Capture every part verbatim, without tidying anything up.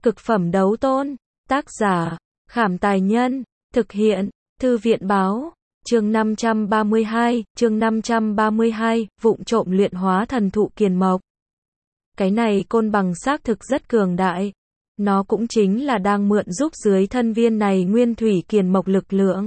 Cực phẩm đấu tôn. Tác giả, Khảm Tài Nhân. Thực hiện, Thư viện Báo. Chương năm trăm ba mươi hai, chương năm trăm ba mươi hai, vụng trộm luyện hóa thần thụ kiền mộc. Cái này côn bằng xác thực rất cường đại. Nó cũng chính là đang mượn giúp dưới thân viên này nguyên thủy kiền mộc lực lượng.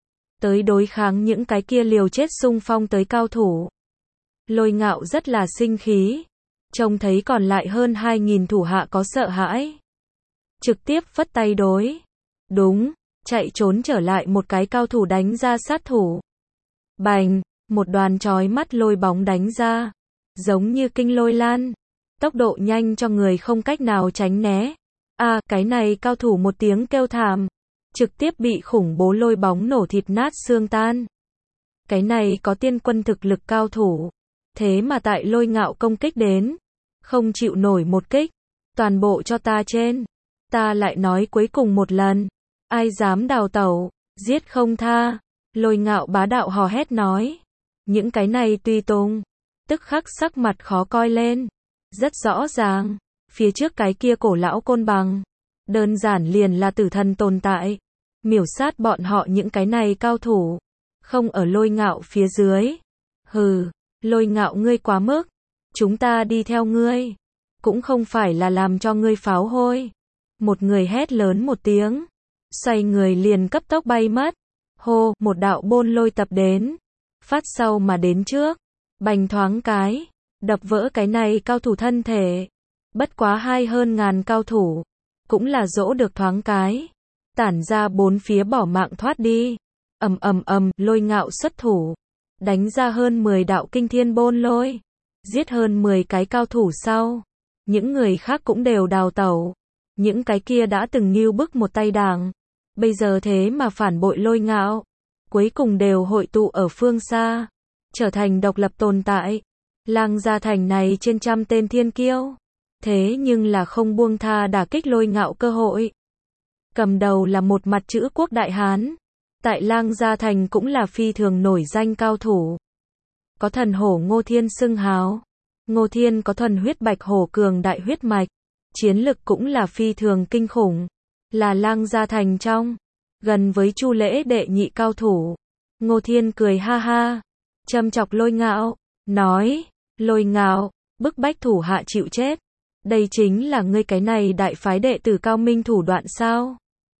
Tới đối kháng những cái kia liều chết xung phong tới cao thủ. Lôi Ngạo rất là sinh khí. Trông thấy còn lại hơn hai nghìn thủ hạ có sợ hãi. Trực tiếp phất tay đối. Đúng, chạy trốn trở lại một cái cao thủ đánh ra sát thủ. Bành, một đoàn chói mắt lôi bóng đánh ra. Giống như kinh lôi lan. Tốc độ nhanh cho người không cách nào tránh né. À, cái này cao thủ một tiếng kêu thảm. Trực tiếp bị khủng bố lôi bóng nổ thịt nát xương tan. Cái này có tiên quân thực lực cao thủ. Thế mà tại Lôi Ngạo công kích đến. Không chịu nổi một kích. Toàn bộ cho ta trên. Ta lại nói cuối cùng một lần. Ai dám đào tẩu, giết không tha. Lôi Ngạo bá đạo hò hét nói. Những cái này tùy tùng. Tức khắc sắc mặt khó coi lên. Rất rõ ràng. Phía trước cái kia cổ lão côn bằng. Đơn giản liền là tử thần tồn tại. Miểu sát bọn họ những cái này cao thủ. Không ở Lôi Ngạo phía dưới. Hừ, Lôi Ngạo ngươi quá mức. Chúng ta đi theo ngươi. Cũng không phải là làm cho ngươi pháo hôi. Một người hét lớn một tiếng. Xoay người liền cấp tốc bay mất. Hô, một đạo bôn lôi tập đến. Phát sau mà đến trước. Bành thoáng cái. Đập vỡ cái này cao thủ thân thể. Bất quá hai hơn ngàn cao thủ. Cũng là dỗ được thoáng cái. Tản ra bốn phía bỏ mạng thoát đi. Ầm ầm ầm, Lôi Ngạo xuất thủ. Đánh ra hơn mười đạo kinh thiên bôn lôi. Giết hơn mười cái cao thủ sau. Những người khác cũng đều đào tẩu. Những cái kia đã từng nghêu bức một tay đảng. Bây giờ thế mà phản bội Lôi Ngạo. Cuối cùng đều hội tụ ở phương xa. Trở thành độc lập tồn tại. Lang Gia Thành này trên trăm tên thiên kiêu. Thế nhưng là không buông tha đả kích Lôi Ngạo cơ hội. Cầm đầu là một mặt chữ quốc đại hán. Tại Lang Gia Thành cũng là phi thường nổi danh cao thủ. Có thần hổ Ngô Thiên xưng hào. Ngô Thiên có thuần huyết bạch hổ cường đại huyết mạch. Chiến lực cũng là phi thường kinh khủng. Là Lang Gia Thành trong. Gần với Chu Lễ đệ nhị cao thủ. Ngô Thiên cười ha ha. Châm chọc Lôi Ngạo. Nói. Lôi Ngạo. Bức bách thủ hạ chịu chết. Đây chính là ngươi cái này đại phái đệ tử cao minh thủ đoạn sao?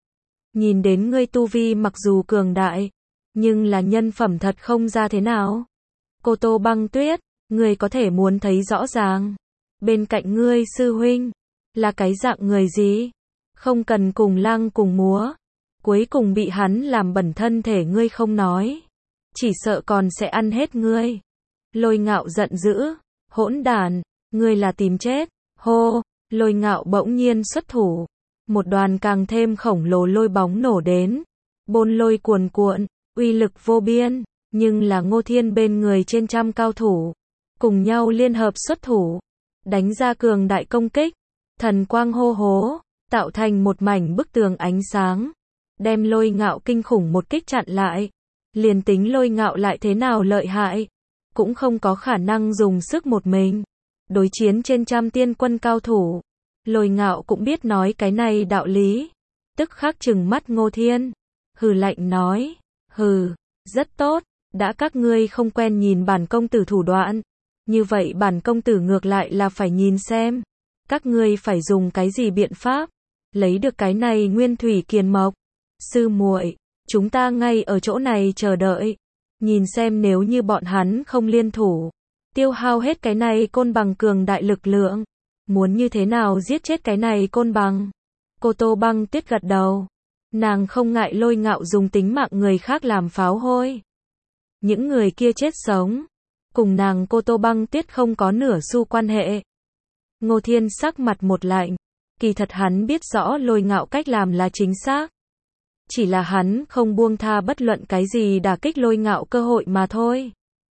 Nhìn đến ngươi tu vi mặc dù cường đại. Nhưng là nhân phẩm thật không ra thế nào. Cô Tô Băng Tuyết. Ngươi có thể muốn thấy rõ ràng. Bên cạnh ngươi sư huynh. Là cái dạng người gì? Không cần cùng lang cùng múa. Cuối cùng bị hắn làm bẩn thân thể ngươi không nói. Chỉ sợ còn sẽ ăn hết ngươi. Lôi Ngạo giận dữ. Hỗn đản. Ngươi là tìm chết. Hô. Lôi Ngạo bỗng nhiên xuất thủ. Một đoàn càng thêm khổng lồ lôi bóng nổ đến. Bôn lôi cuồn cuộn. Uy lực vô biên. Nhưng là Ngô Thiên bên người trên trăm cao thủ. Cùng nhau liên hợp xuất thủ. Đánh ra cường đại công kích. Thần quang hô hố. Tạo thành một mảnh bức tường ánh sáng. Đem Lôi Ngạo kinh khủng một kích chặn lại. Liền tính Lôi Ngạo lại thế nào lợi hại. Cũng không có khả năng dùng sức một mình. Đối chiến trên trăm tiên quân cao thủ. Lôi Ngạo cũng biết nói cái này đạo lý. Tức khắc trừng mắt Ngô Thiên. Hừ lạnh nói. Hừ, rất tốt. Đã các ngươi không quen nhìn bản công tử thủ đoạn. Như vậy bản công tử ngược lại là phải nhìn xem. Các ngươi phải dùng cái gì biện pháp. Lấy được cái này nguyên thủy kiền mộc. Sư muội, chúng ta ngay ở chỗ này chờ đợi. Nhìn xem nếu như bọn hắn không liên thủ. Tiêu hao hết cái này côn bằng cường đại lực lượng. Muốn như thế nào giết chết cái này côn bằng. Cô Tô Băng Tuyết gật đầu. Nàng không ngại Lôi Ngạo dùng tính mạng người khác làm pháo hôi. Những người kia chết sống. Cùng nàng Cô Tô Băng Tuyết không có nửa xu quan hệ. Ngô Thiên sắc mặt một lạnh. Kỳ thật hắn biết rõ Lôi Ngạo cách làm là chính xác. Chỉ là hắn không buông tha bất luận cái gì đả kích Lôi Ngạo cơ hội mà thôi.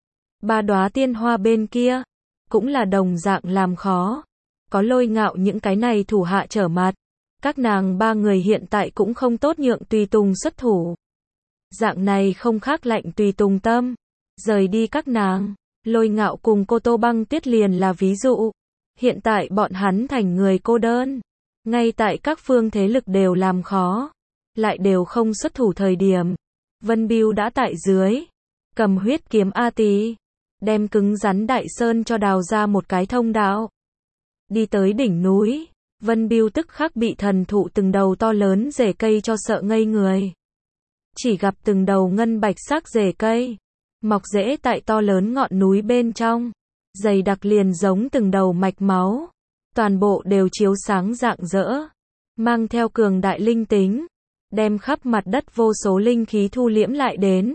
Ba đóa tiên hoa bên kia. Cũng là đồng dạng làm khó. Có Lôi Ngạo những cái này thủ hạ trở mặt. Các nàng ba người hiện tại cũng không tốt nhượng tùy tùng xuất thủ. Dạng này không khác lạnh tùy tùng tâm. Rời đi các nàng. Lôi Ngạo cùng Cô Tô Băng Tuyết liền là ví dụ. Hiện tại bọn hắn thành người cô đơn. Ngay tại các phương thế lực đều làm khó, lại đều không xuất thủ thời điểm, Vân Bưu đã tại dưới, cầm huyết kiếm A Tỳ, đem cứng rắn đại sơn cho đào ra một cái thông đạo. Đi tới đỉnh núi, Vân Bưu tức khắc bị thần thụ từng đầu to lớn rễ cây cho sợ ngây người. Chỉ gặp từng đầu ngân bạch sắc rễ cây, mọc rễ tại to lớn ngọn núi bên trong, dày đặc liền giống từng đầu mạch máu, toàn bộ đều chiếu sáng rạng rỡ, mang theo cường đại linh tính, đem khắp mặt đất vô số linh khí thu liễm lại đến,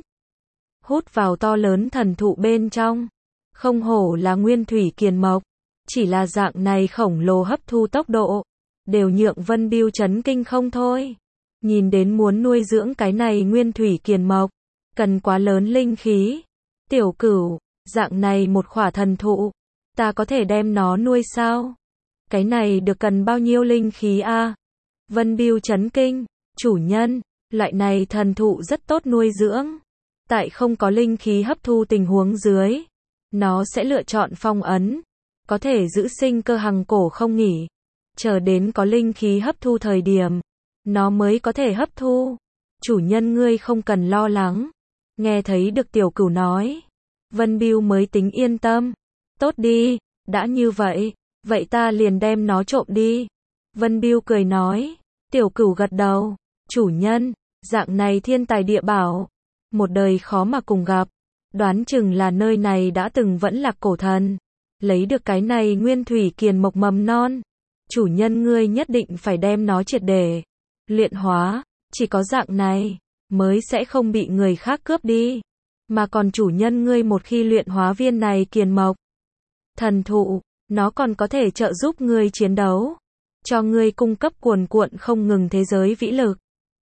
hút vào to lớn thần thụ bên trong. Không hổ là nguyên thủy kiền mộc, chỉ là dạng này khổng lồ hấp thu tốc độ, đều nhượng Vân Bưu chấn kinh không thôi. Nhìn đến muốn nuôi dưỡng cái này nguyên thủy kiền mộc, cần quá lớn linh khí. Tiểu Cửu, dạng này một khỏa thần thụ, ta có thể đem nó nuôi sao? Cái này được cần bao nhiêu linh khí a? À? Vân Bưu chấn kinh, chủ nhân, loại này thần thụ rất tốt nuôi dưỡng. Tại không có linh khí hấp thu tình huống dưới, nó sẽ lựa chọn phong ấn, có thể giữ sinh cơ hằng cổ không nghỉ. Chờ đến có linh khí hấp thu thời điểm, nó mới có thể hấp thu. Chủ nhân ngươi không cần lo lắng. Nghe thấy được Tiểu Cửu nói, Vân Bưu mới tính yên tâm. Tốt đi, đã như vậy, vậy ta liền đem nó trộm đi. Vân Bưu cười nói. Tiểu Cửu gật đầu, chủ nhân, dạng này thiên tài địa bảo, một đời khó mà cùng gặp, đoán chừng là nơi này đã từng vẫn lạc cổ thần, lấy được cái này nguyên thủy kiền mộc mầm non. Chủ nhân ngươi nhất định phải đem nó triệt để luyện hóa, chỉ có dạng này mới sẽ không bị người khác cướp đi. Mà còn chủ nhân ngươi một khi luyện hóa viên này kiền mộc thần thụ, nó còn có thể trợ giúp ngươi chiến đấu, cho ngươi cung cấp cuồn cuộn không ngừng thế giới vĩ lực.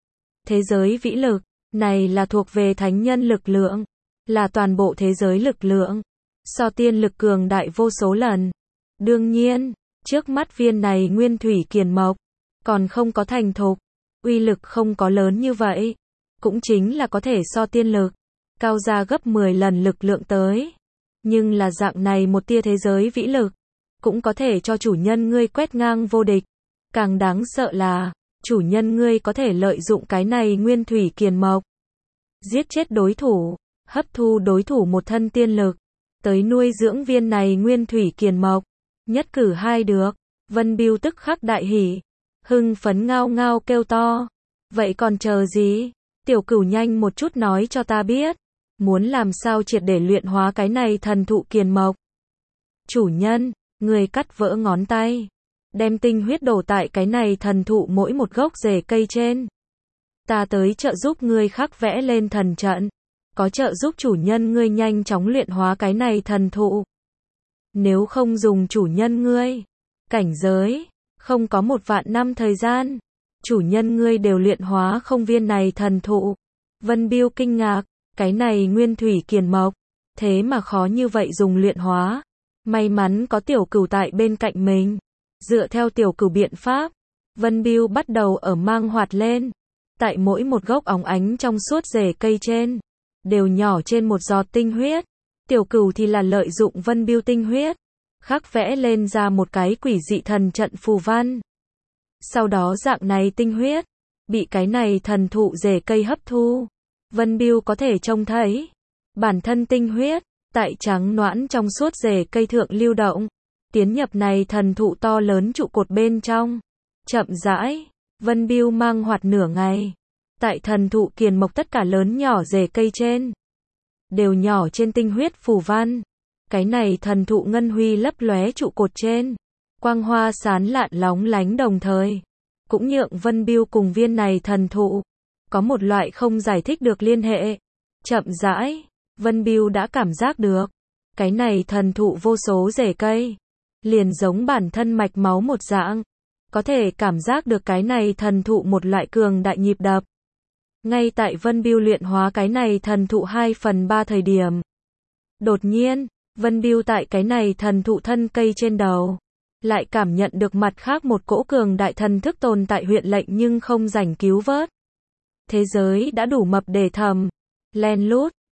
Thế giới vĩ lực này là thuộc về thánh nhân lực lượng, là toàn bộ thế giới lực lượng, so tiên lực cường đại vô số lần. Đương nhiên, trước mắt viên này nguyên thủy kiền mộc còn không có thành thục, uy lực không có lớn như vậy, cũng chính là có thể so tiên lực cao ra gấp mười lần lực lượng tới. Nhưng là dạng này một tia thế giới vĩ lực, cũng có thể cho chủ nhân ngươi quét ngang vô địch. Càng đáng sợ là, chủ nhân ngươi có thể lợi dụng cái này nguyên thủy kiền mộc, giết chết đối thủ, hấp thu đối thủ một thân tiên lực, tới nuôi dưỡng viên này nguyên thủy kiền mộc. Nhất cử hai được, Vân Bưu tức khắc đại hỉ, hưng phấn ngao ngao kêu to. Vậy còn chờ gì? Tiểu Cửu nhanh một chút nói cho ta biết, muốn làm sao triệt để luyện hóa cái này thần thụ kiền mộc. Chủ nhân, người cắt vỡ ngón tay, đem tinh huyết đổ tại cái này thần thụ mỗi một gốc rễ cây trên. Ta tới trợ giúp ngươi khắc vẽ lên thần trận, có trợ giúp chủ nhân ngươi nhanh chóng luyện hóa cái này thần thụ. Nếu không dùng chủ nhân ngươi, cảnh giới, không có một vạn năm thời gian, chủ nhân ngươi đều luyện hóa không viên này thần thụ. Vân Bưu kinh ngạc, cái này nguyên thủy kiền mộc, thế mà khó như vậy dùng luyện hóa. May mắn có Tiểu Cửu tại bên cạnh mình. Dựa theo Tiểu Cửu biện pháp, Vân Bưu bắt đầu ở mang hoạt lên. Tại mỗi một gốc óng ánh trong suốt rễ cây trên, đều nhỏ trên một giọt tinh huyết. Tiểu Cửu thì là lợi dụng Vân Bưu tinh huyết, khắc vẽ lên ra một cái quỷ dị thần trận phù văn. Sau đó dạng này tinh huyết, bị cái này thần thụ rễ cây hấp thu. Vân Bưu có thể trông thấy, bản thân tinh huyết, tại trắng noãn trong suốt rễ cây thượng lưu động, tiến nhập này thần thụ to lớn trụ cột bên trong. Chậm rãi, Vân Bưu mang hoạt nửa ngày, tại thần thụ kiền mộc tất cả lớn nhỏ rễ cây trên, đều nhỏ trên tinh huyết phù văn. Cái này thần thụ ngân huy lấp lóe trụ cột trên, quang hoa sáng lạn lóng lánh đồng thời, cũng nhượng Vân Bưu cùng viên này thần thụ có một loại không giải thích được liên hệ. Chậm rãi, Vân Bưu đã cảm giác được, cái này thần thụ vô số rễ cây, liền giống bản thân mạch máu một dạng, có thể cảm giác được cái này thần thụ một loại cường đại nhịp đập. Ngay tại Vân Bưu luyện hóa cái này thần thụ hai phần ba thời điểm, đột nhiên, Vân Bưu tại cái này thần thụ thân cây trên đầu, lại cảm nhận được mặt khác một cỗ cường đại thần thức tồn tại huyện lệnh nhưng không rảnh cứu vớt. Thế giới đã đủ mập để thầm, len lút,